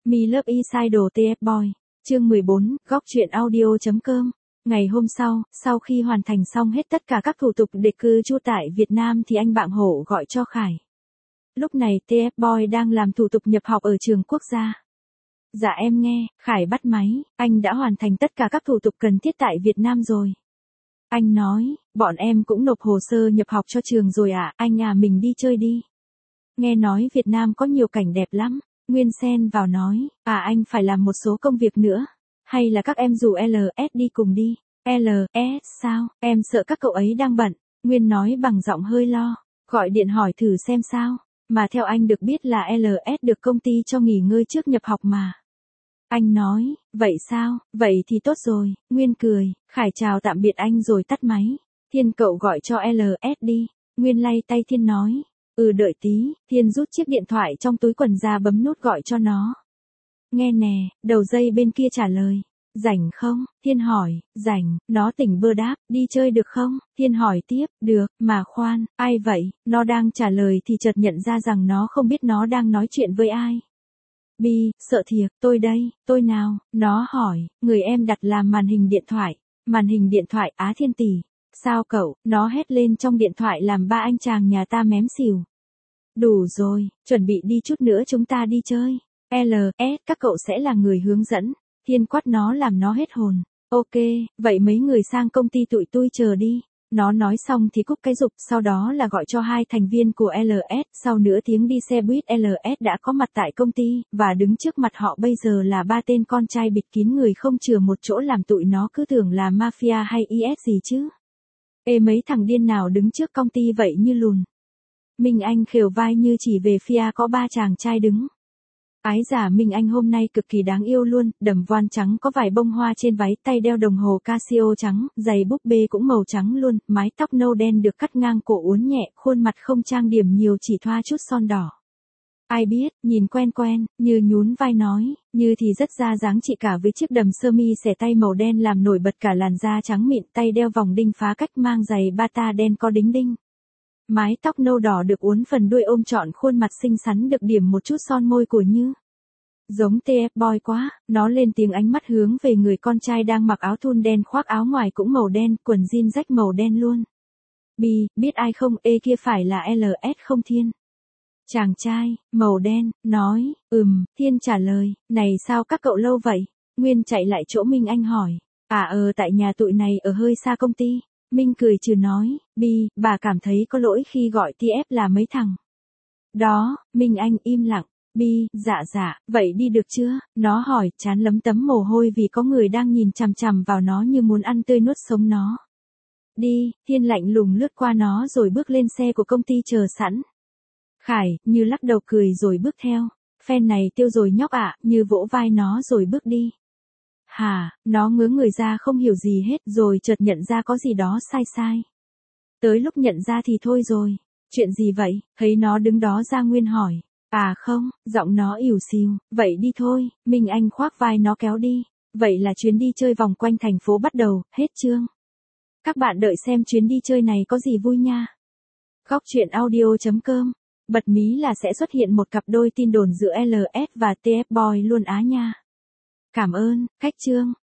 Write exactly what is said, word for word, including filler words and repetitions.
Me Love Idol tê ép Boy. Chương mười bốn, góc truyện audio.com. Ngày hôm sau, sau khi hoàn thành xong hết tất cả các thủ tục để cư trú tại Việt Nam thì anh bạn Hổ gọi cho Khải. Lúc này tê ép Boy đang làm thủ tục nhập học ở trường quốc gia. Dạ em nghe, Khải bắt máy, anh đã hoàn thành tất cả các thủ tục cần thiết tại Việt Nam rồi. Anh nói, bọn em cũng nộp hồ sơ nhập học cho trường rồi ạ, à, anh à mình đi chơi đi. Nghe nói Việt Nam có nhiều cảnh đẹp lắm. Nguyên xen vào nói, à anh phải làm một số công việc nữa. Hay là các em rủ lờ ét đi cùng đi. lờ ét sao, em sợ các cậu ấy đang bận. Nguyên nói bằng giọng hơi lo, gọi điện hỏi thử xem sao. Mà theo anh được biết là lờ ét được công ty cho nghỉ ngơi trước nhập học mà. Anh nói, vậy sao, vậy thì tốt rồi. Nguyên cười, Khải chào tạm biệt anh rồi tắt máy. Thiên cậu gọi cho lờ ét đi. Nguyên lay tay Thiên nói. Ừ đợi tí, Thiên rút chiếc điện thoại trong túi quần ra bấm nút gọi cho nó. Nghe nè, đầu dây bên kia trả lời. Rảnh không? Thiên hỏi, rảnh, nó tỉnh bơ đáp, đi chơi được không? Thiên hỏi tiếp, được, mà khoan, ai vậy? Nó đang trả lời thì chợt nhận ra rằng nó không biết nó đang nói chuyện với ai. Bi, sợ thiệt, tôi đây, tôi nào? Nó hỏi, người em đặt làm màn hình điện thoại. Màn hình điện thoại Á Thiên tỷ. Sao cậu? Nó hét lên trong điện thoại làm ba anh chàng nhà ta mém xỉu. Đủ rồi, chuẩn bị đi chút nữa chúng ta đi chơi. lờ ét các cậu sẽ là người hướng dẫn. Thiên quát nó làm nó hết hồn. Ok, vậy mấy người sang công ty tụi tôi chờ đi. Nó nói xong thì cúp cái rục, sau đó là gọi cho hai thành viên của lờ ét. Sau nửa tiếng đi xe buýt lờ ét đã có mặt tại công ty, và đứng trước mặt họ bây giờ là ba tên con trai bịt kín người không chừa một chỗ làm tụi nó cứ tưởng là mafia hay i ét gì chứ. Ê mấy thằng điên nào đứng trước công ty vậy như lùn. Minh Anh khều vai như chỉ về phía có ba chàng trai đứng. Ái giả Minh Anh hôm nay cực kỳ đáng yêu luôn, đầm voan trắng có vài bông hoa trên váy, tay đeo đồng hồ Casio trắng, giày búp bê cũng màu trắng luôn, mái tóc nâu đen được cắt ngang cổ uốn nhẹ, khuôn mặt không trang điểm nhiều chỉ thoa chút son đỏ. Ai biết, nhìn quen quen, như nhún vai nói, như thì rất ra dáng chị cả với chiếc đầm sơ mi xẻ tay màu đen làm nổi bật cả làn da trắng mịn, tay đeo vòng đinh phá cách mang giày bata đen có đính đinh. Mái tóc nâu đỏ được uốn phần đuôi ôm trọn khuôn mặt xinh xắn được điểm một chút son môi của Như. Giống tê ép Boy quá, nó lên tiếng ánh mắt hướng về người con trai đang mặc áo thun đen khoác áo ngoài cũng màu đen, quần jean rách màu đen luôn. Bi, biết ai không, ê kia phải là lờ ét không Thiên? Chàng trai, màu đen, nói, ừm, Thiên trả lời, này sao các cậu lâu vậy? Nguyên chạy lại chỗ Minh Anh hỏi, à ờ tại nhà tụi này ở hơi xa công ty. Minh cười trừ nói, Bi, bà cảm thấy có lỗi khi gọi tê ép là mấy thằng. Đó, Minh Anh im lặng, Bi, dạ dạ, vậy đi được chưa? Nó hỏi, chán lấm tấm mồ hôi vì có người đang nhìn chằm chằm vào nó như muốn ăn tươi nuốt sống nó. Đi, Thiên lạnh lùng lướt qua nó rồi bước lên xe của công ty chờ sẵn. Khải, Như lắc đầu cười rồi bước theo. Phen này tiêu rồi nhóc ạ, Như vỗ vai nó rồi bước đi. Hả, nó ngớ người ra không hiểu gì hết rồi chợt nhận ra có gì đó sai sai. Tới lúc nhận ra thì thôi rồi. Chuyện gì vậy? Thấy nó đứng đó ra Nguyên hỏi. À không, giọng nó ỉu xìu. Vậy đi thôi, Minh Anh khoác vai nó kéo đi. Vậy là chuyến đi chơi vòng quanh thành phố bắt đầu, hết chương. Các bạn đợi xem chuyến đi chơi này có gì vui nha. Góc truyện audio.com. Bật mí là sẽ xuất hiện một cặp đôi tin đồn giữa lờ ét và tê ép Boy luôn á nha. Cảm ơn, cách chương.